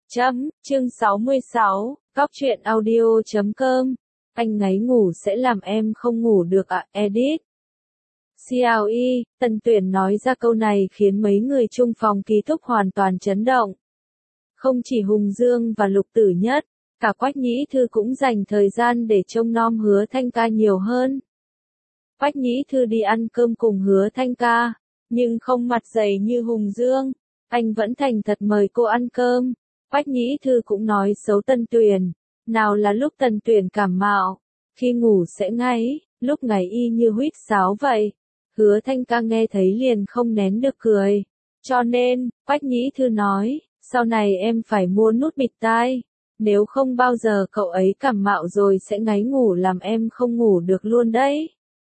Chương 66, Cóc truyện audio.com. Anh ngáy ngủ sẽ làm em không ngủ được ạ, edit. CLE, Tần Tuyển nói ra câu này khiến mấy người chung phòng ký túc hoàn toàn chấn động. Không chỉ Hùng Dương và Lục Tử Nhất, cả Quách Nhĩ Thư cũng dành thời gian để trông nom Hứa Thanh Ca nhiều hơn. Quách Nhĩ Thư đi ăn cơm cùng Hứa Thanh Ca, nhưng không mặt dày như Hùng Dương, anh vẫn thành thật mời cô ăn cơm. Quách Nhĩ Thư cũng nói xấu Tần Tuyển, nào là lúc Tần Tuyển cảm mạo, khi ngủ sẽ ngáy, lúc ngáy y như huýt sáo vậy. Hứa Thanh Ca nghe thấy liền không nén được cười. Cho nên, Quách Nhĩ Thư nói, sau này em phải mua nút bịt tai, nếu không bao giờ cậu ấy cảm mạo rồi sẽ ngáy ngủ làm em không ngủ được luôn đấy.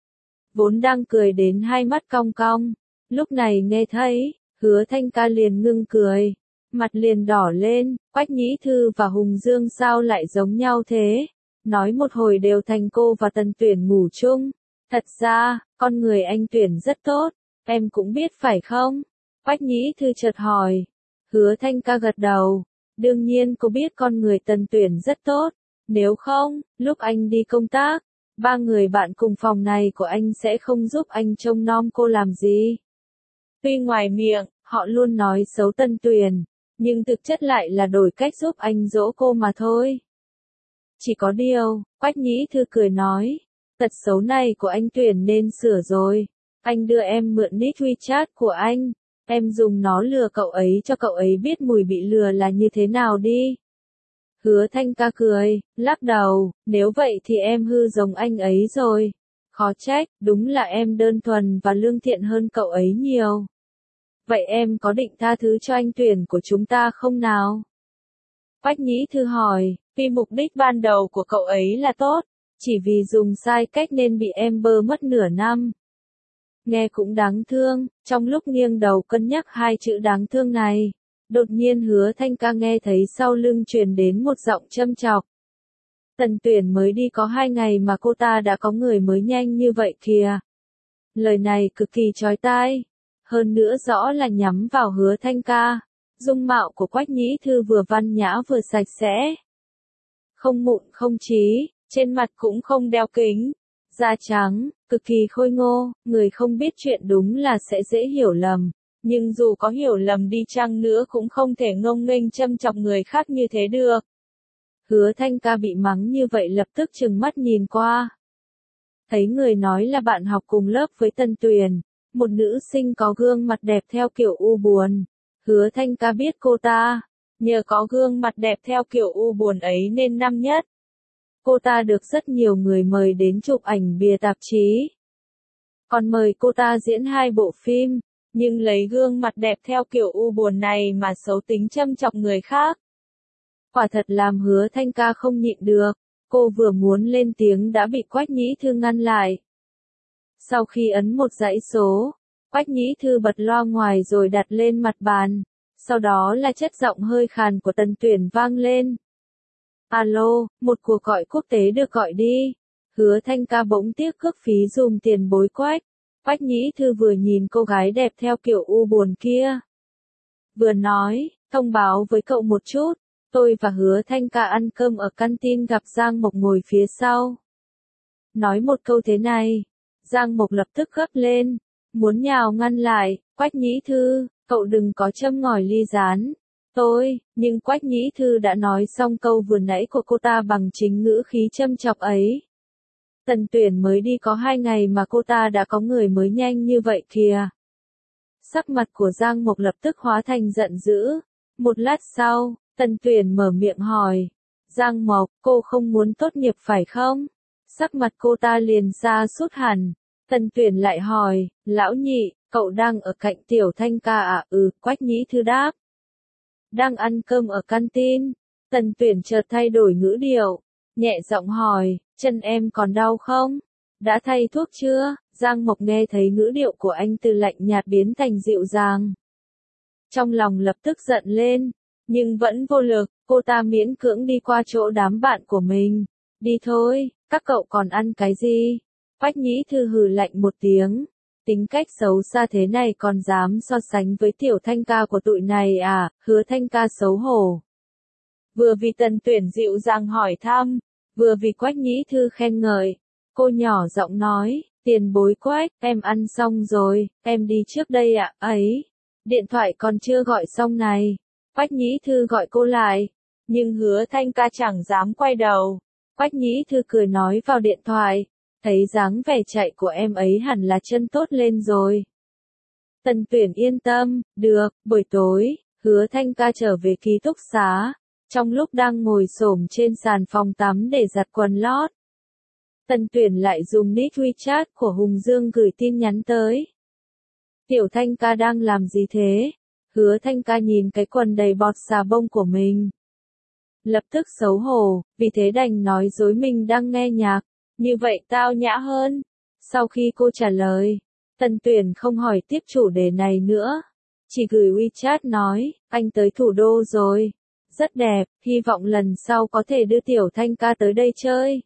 Vốn đang cười đến hai mắt cong cong, lúc này nghe thấy, Hứa Thanh Ca liền ngưng cười. Mặt liền đỏ lên, Quách Nhĩ Thư và Hùng Dương sao lại giống nhau thế? Nói một hồi đều thành cô và Tần Tuyển ngủ chung. Thật ra, con người anh Tuyển rất tốt, em cũng biết phải không? Quách Nhĩ Thư chợt hỏi. Hứa Thanh Ca gật đầu. Đương nhiên cô biết con người Tần Tuyển rất tốt. Nếu không, lúc anh đi công tác, ba người bạn cùng phòng này của anh sẽ không giúp anh trông nom cô làm gì. Tuy ngoài miệng, họ luôn nói xấu Tần Tuyển, nhưng thực chất lại là đổi cách giúp anh dỗ cô mà thôi. Chỉ có điều, Quách Nhĩ Thư cười nói, tật xấu này của anh Tuyển nên sửa rồi. Anh đưa em mượn nick WeChat của anh, em dùng nó lừa cậu ấy cho cậu ấy biết mùi bị lừa là như thế nào đi. Hứa Thanh Ca cười, lắc đầu, nếu vậy thì em hư giống anh ấy rồi. Khó trách, đúng là em đơn thuần và lương thiện hơn cậu ấy nhiều. Vậy em có định tha thứ cho anh Tuyển của chúng ta không nào? Quách Nhĩ Thư hỏi, vì mục đích ban đầu của cậu ấy là tốt, chỉ vì dùng sai cách nên bị em bơ mất nửa năm. Nghe cũng đáng thương, trong lúc nghiêng đầu cân nhắc hai chữ đáng thương này, đột nhiên Hứa Thanh Ca nghe thấy sau lưng truyền đến một giọng châm chọc. Tần Tuyển mới đi có 2 ngày mà cô ta đã có người mới nhanh như vậy kìa. Lời này cực kỳ chói tai. Hơn nữa rõ là nhắm vào Hứa Thanh Ca. Dung mạo của Quách Nhĩ Thư vừa văn nhã vừa sạch sẽ. Không mụn không trí, trên mặt cũng không đeo kính. Da trắng, cực kỳ khôi ngô, người không biết chuyện đúng là sẽ dễ hiểu lầm. Nhưng dù có hiểu lầm đi chăng nữa cũng không thể ngông nghênh châm chọc người khác như thế được. Hứa Thanh Ca bị mắng như vậy lập tức trừng mắt nhìn qua. Thấy người nói là bạn học cùng lớp với Tần Tuyển. Một nữ sinh có gương mặt đẹp theo kiểu u buồn. Hứa Thanh Ca biết cô ta. Nhờ có gương mặt đẹp theo kiểu u buồn ấy nên năm nhất. Cô ta được rất nhiều người mời đến chụp ảnh bìa tạp chí. Còn mời cô ta diễn 2 bộ phim. Nhưng lấy gương mặt đẹp theo kiểu u buồn này mà xấu tính châm chọc người khác. Quả thật làm Hứa Thanh Ca không nhịn được. Cô vừa muốn lên tiếng đã bị Quách Nhĩ Thư ngăn lại. Sau khi ấn một dãy số, Quách Nhĩ Thư bật loa ngoài rồi đặt lên mặt bàn. Sau đó là chất giọng hơi khàn của Tần Tuyển vang lên. Alo, một cuộc gọi quốc tế được gọi đi. Hứa Thanh Ca bỗng tiếc cước phí dùng tiền bối Quách. Quách Nhĩ Thư vừa nhìn cô gái đẹp theo kiểu u buồn kia. Vừa nói, thông báo với cậu một chút. Tôi và Hứa Thanh Ca ăn cơm ở canteen gặp Giang Mộc ngồi phía sau. Nói một câu thế này. Giang Mộc lập tức gấp lên, muốn nhào ngăn lại, Quách Nhĩ Thư, cậu đừng có châm ngòi ly gián. Nhưng Quách Nhĩ Thư đã nói xong câu vừa nãy của cô ta bằng chính ngữ khí châm chọc ấy. Tần Tuyển mới đi có 2 ngày mà cô ta đã có người mới nhanh như vậy kìa. Sắc mặt của Giang Mộc lập tức hóa thành giận dữ. Một lát sau, Tần Tuyển mở miệng hỏi. Giang Mộc, cô không muốn tốt nghiệp phải không? Sắc mặt cô ta liền xa sút hẳn. Tần Tuyển lại hỏi, lão nhị, cậu đang ở cạnh Tiểu Thanh Ca à? Quách Nhĩ Thư đáp. Đang ăn cơm ở canteen. Tần Tuyển chợt thay đổi ngữ điệu, nhẹ giọng hỏi, chân em còn đau không? Đã thay thuốc chưa? Giang Mộc nghe thấy ngữ điệu của anh từ lạnh nhạt biến thành dịu dàng. Trong lòng lập tức giận lên, nhưng vẫn vô lực, cô ta miễn cưỡng đi qua chỗ đám bạn của mình. Đi thôi, các cậu còn ăn cái gì? Quách Nhĩ Thư hừ lạnh một tiếng. Tính cách xấu xa thế này còn dám so sánh với Tiểu Thanh Ca của tụi này à? Hứa Thanh Ca xấu hổ. Vừa vì Tần Tuyển dịu dàng hỏi thăm, vừa vì Quách Nhĩ Thư khen ngợi, cô nhỏ giọng nói, tiền bối Quách, em ăn xong rồi, em đi trước đây ạ, ấy, điện thoại còn chưa gọi xong này. Quách Nhĩ Thư gọi cô lại, nhưng Hứa Thanh Ca chẳng dám quay đầu. Quách Nhĩ Thư cười nói vào điện thoại, thấy dáng vẻ chạy của em ấy hẳn là chân tốt lên rồi. Tần Tuyển yên tâm, được, buổi tối, Hứa Thanh Ca trở về ký túc xá, trong lúc đang ngồi xổm trên sàn phòng tắm để giặt quần lót. Tần Tuyển lại dùng nick WeChat của Hùng Dương gửi tin nhắn tới. Tiểu Thanh Ca đang làm gì thế? Hứa Thanh Ca nhìn cái quần đầy bọt xà bông của mình. Lập tức xấu hổ, vì thế đành nói dối mình đang nghe nhạc, như vậy tao nhã hơn. Sau khi cô trả lời, Tần Tuyển không hỏi tiếp chủ đề này nữa, chỉ gửi WeChat nói, anh tới thủ đô rồi, rất đẹp, hy vọng lần sau có thể đưa Tiểu Thanh Ca tới đây chơi.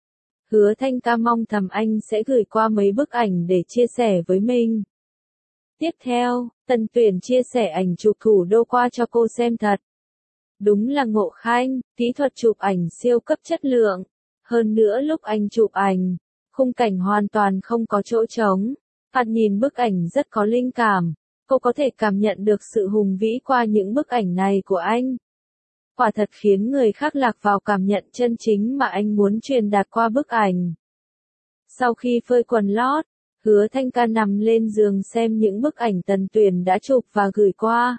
Hứa Thanh Ca mong thầm anh sẽ gửi qua mấy bức ảnh để chia sẻ với mình. Tiếp theo, Tần Tuyển chia sẻ ảnh chụp thủ đô qua cho cô xem thật. Đúng là ngộ khanh, kỹ thuật chụp ảnh siêu cấp chất lượng. Hơn nữa lúc anh chụp ảnh, khung cảnh hoàn toàn không có chỗ trống. Thoạt nhìn bức ảnh rất có linh cảm. Cô có thể cảm nhận được sự hùng vĩ qua những bức ảnh này của anh. Quả thật khiến người khác lạc vào cảm nhận chân chính mà anh muốn truyền đạt qua bức ảnh. Sau khi phơi quần lót, Hứa Thanh Ca nằm lên giường xem những bức ảnh Tần Tuyển đã chụp và gửi qua.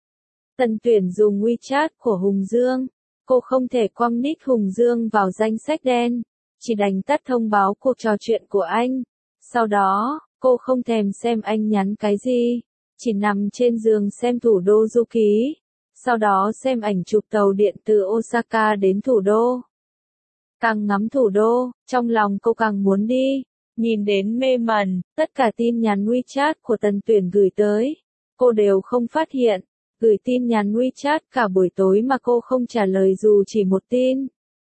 Tần Tuyển dùng WeChat của Hùng Dương. Cô không thể quăng nick Hùng Dương vào danh sách đen, chỉ đành tắt thông báo cuộc trò chuyện của anh. Sau đó, cô không thèm xem anh nhắn cái gì, chỉ nằm trên giường xem thủ đô du ký. Sau đó xem ảnh chụp tàu điện từ Osaka đến thủ đô. Càng ngắm thủ đô, trong lòng cô càng muốn đi. Nhìn đến mê mẩn, tất cả tin nhắn WeChat của Tần Tuyển gửi tới, cô đều không phát hiện. Gửi tin nhắn WeChat cả buổi tối mà cô không trả lời dù chỉ một tin.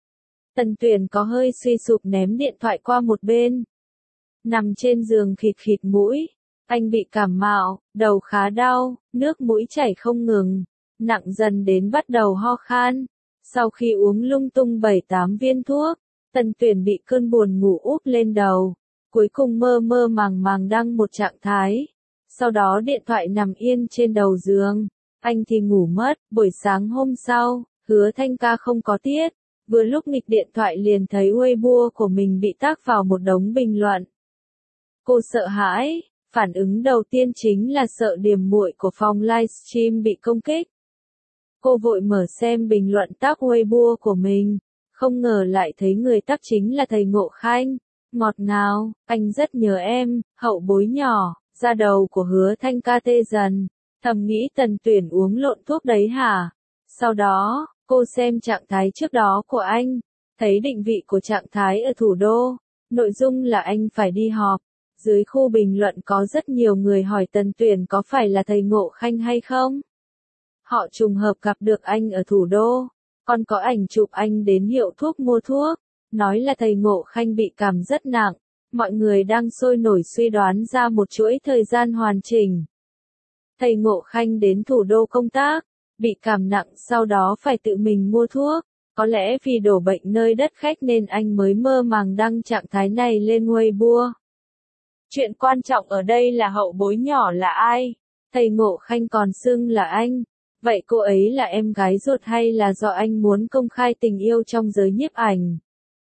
Tần Tuyển có hơi suy sụp ném điện thoại qua một bên. Nằm trên giường khịt khịt mũi. Anh bị cảm mạo, đầu khá đau, nước mũi chảy không ngừng. Nặng dần đến bắt đầu ho khan. Sau khi uống lung tung 7-8 viên thuốc, Tần Tuyển bị cơn buồn ngủ úp lên đầu. Cuối cùng mơ mơ màng màng đăng một trạng thái. Sau đó điện thoại nằm yên trên đầu giường. Anh thì ngủ mất, buổi sáng hôm sau, Hứa Thanh Ca không có tiết. Vừa lúc nghịch điện thoại liền thấy Weibo của mình bị tag vào một đống bình luận. Cô sợ hãi, phản ứng đầu tiên chính là sợ điểm muội của phòng livestream bị công kích. Cô vội mở xem bình luận tag Weibo của mình, không ngờ lại thấy người tag chính là thầy Ngộ Khanh. Ngọt ngào, anh rất nhớ em, hậu bối nhỏ, da đầu của Hứa Thanh Ca tê dần. Thầm nghĩ Tần Tuyển uống lộn thuốc đấy hả? Sau đó, cô xem trạng thái trước đó của anh, thấy định vị của trạng thái ở thủ đô, nội dung là anh phải đi họp. Dưới khu bình luận có rất nhiều người hỏi Tần Tuyển có phải là thầy Ngộ Khanh hay không? Họ trùng hợp gặp được anh ở thủ đô, còn có ảnh chụp anh đến hiệu thuốc mua thuốc, nói là thầy Ngộ Khanh bị cảm rất nặng. Mọi người đang sôi nổi suy đoán ra một chuỗi thời gian hoàn chỉnh. Thầy Ngộ Khanh đến thủ đô công tác, bị cảm nặng sau đó phải tự mình mua thuốc. Có lẽ vì đổ bệnh nơi đất khách nên anh mới mơ màng đăng trạng thái này lên Weibo. Chuyện quan trọng ở đây là hậu bối nhỏ là ai? Thầy Ngộ Khanh còn xưng là anh. Vậy cô ấy là em gái ruột hay là do anh muốn công khai tình yêu trong giới nhiếp ảnh?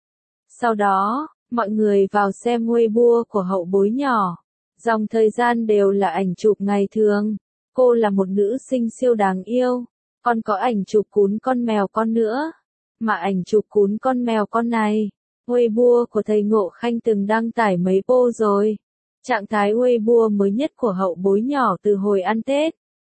Sau đó, mọi người vào xem Weibo của hậu bối nhỏ. Dòng thời gian đều là ảnh chụp ngày thường. Cô là một nữ sinh siêu đáng yêu. Còn có ảnh chụp cún con mèo con nữa. Mà ảnh chụp cún con mèo con này, Weibo của thầy Ngộ Khanh từng đăng tải mấy post rồi. Trạng thái Weibo mới nhất của hậu bối nhỏ từ hồi ăn Tết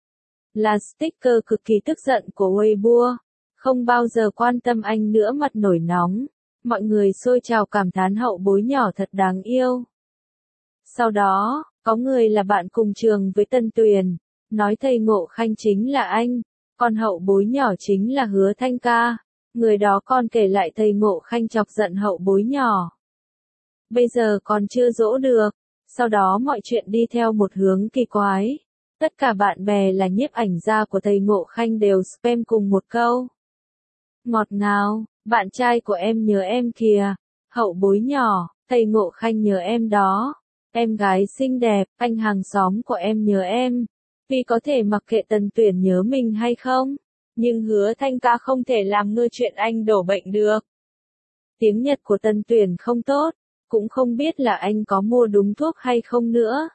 là sticker cực kỳ tức giận của Weibo. Không bao giờ quan tâm anh nữa, mặt nổi nóng. Mọi người xôi trào cảm thán hậu bối nhỏ thật đáng yêu. Sau đó, có người là bạn cùng trường với Tần Tuyển, nói thầy Ngộ Khanh chính là anh, còn hậu bối nhỏ chính là Hứa Thanh Ca. Người đó còn kể lại thầy Ngộ Khanh chọc giận hậu bối nhỏ. Bây giờ còn chưa dỗ được. Sau đó mọi chuyện đi theo một hướng kỳ quái. Tất cả bạn bè là nhiếp ảnh gia của thầy Ngộ Khanh đều spam cùng một câu. Ngọt ngào, bạn trai của em nhớ em kìa. Hậu bối nhỏ, thầy Ngộ Khanh nhớ em đó. Em gái xinh đẹp, anh hàng xóm của em nhớ em. Vì có thể mặc kệ Tần Tuyển nhớ mình hay không, nhưng Hứa Thanh Ca không thể làm ngơ chuyện anh đổ bệnh được. Tiếng Nhật của Tần Tuyển không tốt, cũng không biết là anh có mua đúng thuốc hay không nữa.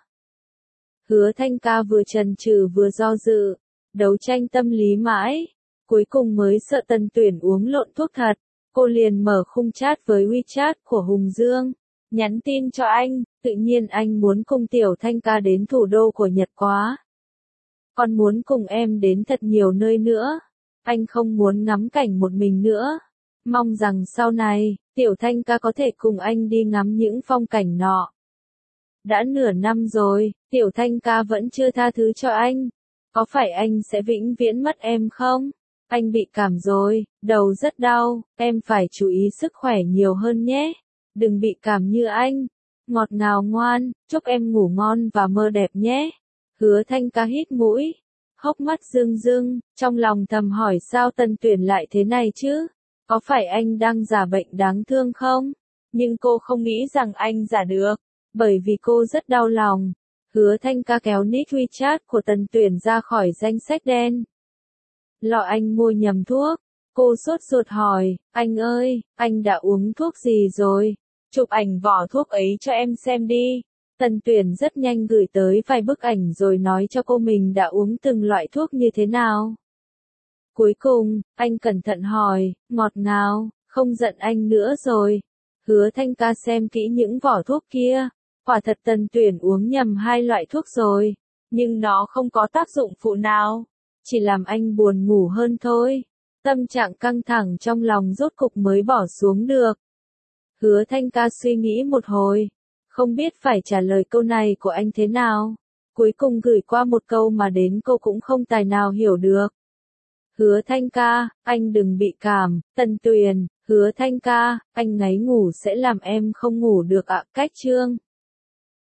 Hứa Thanh Ca vừa chần chừ vừa do dự, đấu tranh tâm lý mãi, cuối cùng mới sợ Tần Tuyển uống lộn thuốc thật. Cô liền mở khung chat với WeChat của Hùng Dương, nhắn tin cho anh, tự nhiên anh muốn cùng Tiểu Thanh Ca đến thủ đô của Nhật quá. Còn muốn cùng em đến thật nhiều nơi nữa, anh không muốn ngắm cảnh một mình nữa. Mong rằng sau này, Tiểu Thanh Ca có thể cùng anh đi ngắm những phong cảnh nọ. Đã nửa năm rồi, Tiểu Thanh Ca vẫn chưa tha thứ cho anh. Có phải anh sẽ vĩnh viễn mất em không? Anh bị cảm rồi, đầu rất đau, em phải chú ý sức khỏe nhiều hơn nhé. Đừng bị cảm như anh. Ngọt ngào ngoan, chúc em ngủ ngon và mơ đẹp nhé. Hứa Thanh Ca hít mũi, hốc mắt rưng rưng, trong lòng thầm hỏi sao Tần Tuyển lại thế này chứ? Có phải anh đang giả bệnh đáng thương không? Nhưng cô không nghĩ rằng anh giả được, bởi vì cô rất đau lòng. Hứa Thanh Ca kéo nick WeChat của Tần Tuyển ra khỏi danh sách đen. Lo anh mua nhầm thuốc. Cô sốt ruột hỏi, anh ơi, anh đã uống thuốc gì rồi? Chụp ảnh vỏ thuốc ấy cho em xem đi. Tần Tuyển rất nhanh gửi tới vài bức ảnh rồi nói cho cô mình đã uống từng loại thuốc như thế nào. Cuối cùng, anh cẩn thận hỏi, ngọt ngào, không giận anh nữa rồi. Hứa Thanh Ca xem kỹ những vỏ thuốc kia. Quả thật Tần Tuyển uống nhầm 2 loại thuốc rồi, nhưng nó không có tác dụng phụ nào, chỉ làm anh buồn ngủ hơn thôi. Tâm trạng căng thẳng trong lòng rốt cục mới bỏ xuống được. Hứa Thanh Ca suy nghĩ một hồi, không biết phải trả lời câu này của anh thế nào. Cuối cùng gửi qua một câu mà đến cô cũng không tài nào hiểu được. Hứa Thanh Ca, anh đừng bị cảm. Tần Tuyển, Hứa Thanh Ca, anh ngáy ngủ sẽ làm em không ngủ được ạ. Cách chương